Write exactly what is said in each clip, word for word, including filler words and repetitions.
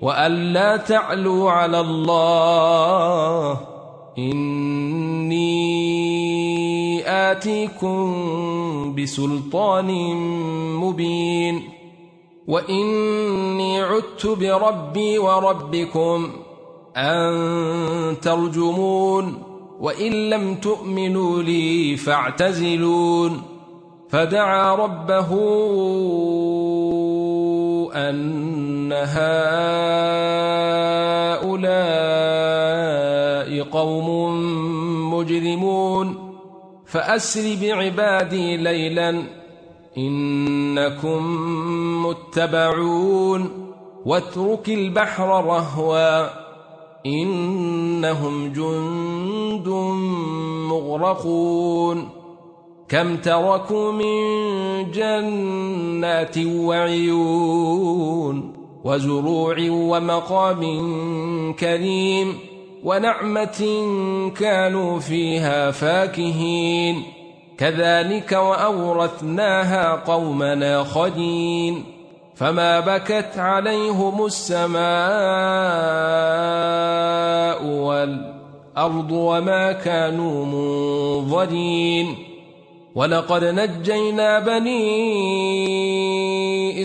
وألا تعلوا على الله إني آتيكم بسلطان مبين وإني عدت بربي وربكم أن ترجمون وإن لم تؤمنوا لي فاعتزلون فدعا ربه أن هؤلاء قوم مجرمون فأسر بعبادي ليلا إنكم متبعون واترك البحر رهوا إنهم جند مغرقون كم تركوا من جنات وعيون وزروع ومقام كريم ونعمة كانوا فيها فاكهين كذلك وأورثناها قومنا آخرين فما بكت عليهم السماء والأرض وما كانوا منظرين ولقد نجينا بني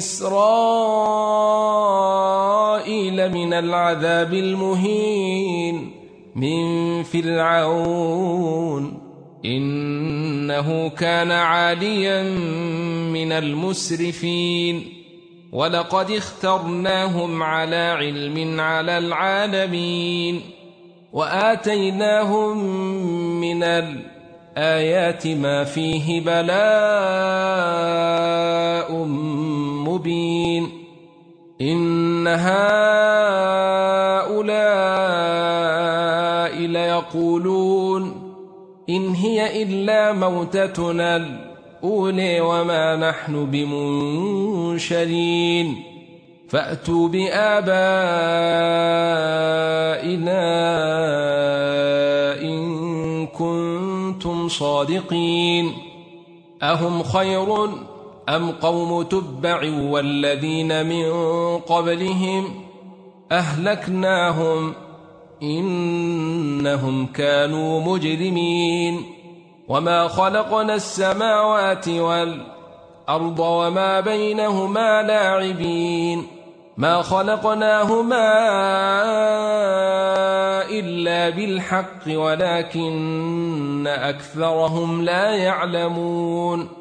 إسرائيل من العذاب المهين من فرعون إنه كان عاليا من المسرفين ولقد اخترناهم على علم على العالمين وآتيناهم من الآيات ما فيه بلاء مبين إن هؤلاء ليقولون إن هي إلا موتتنا الأولى وما نحن بمنشرين فأتوا بآبائنا إن كنتم صادقين أهم خير أم قوم تبع والذين من قبلهم أهلكناهم إنهم كانوا مجرمين وما خلقنا السماوات والأرض وما بينهما لاعبين ما خلقناهما إلا بالحق ولكن أكثرهم لا يعلمون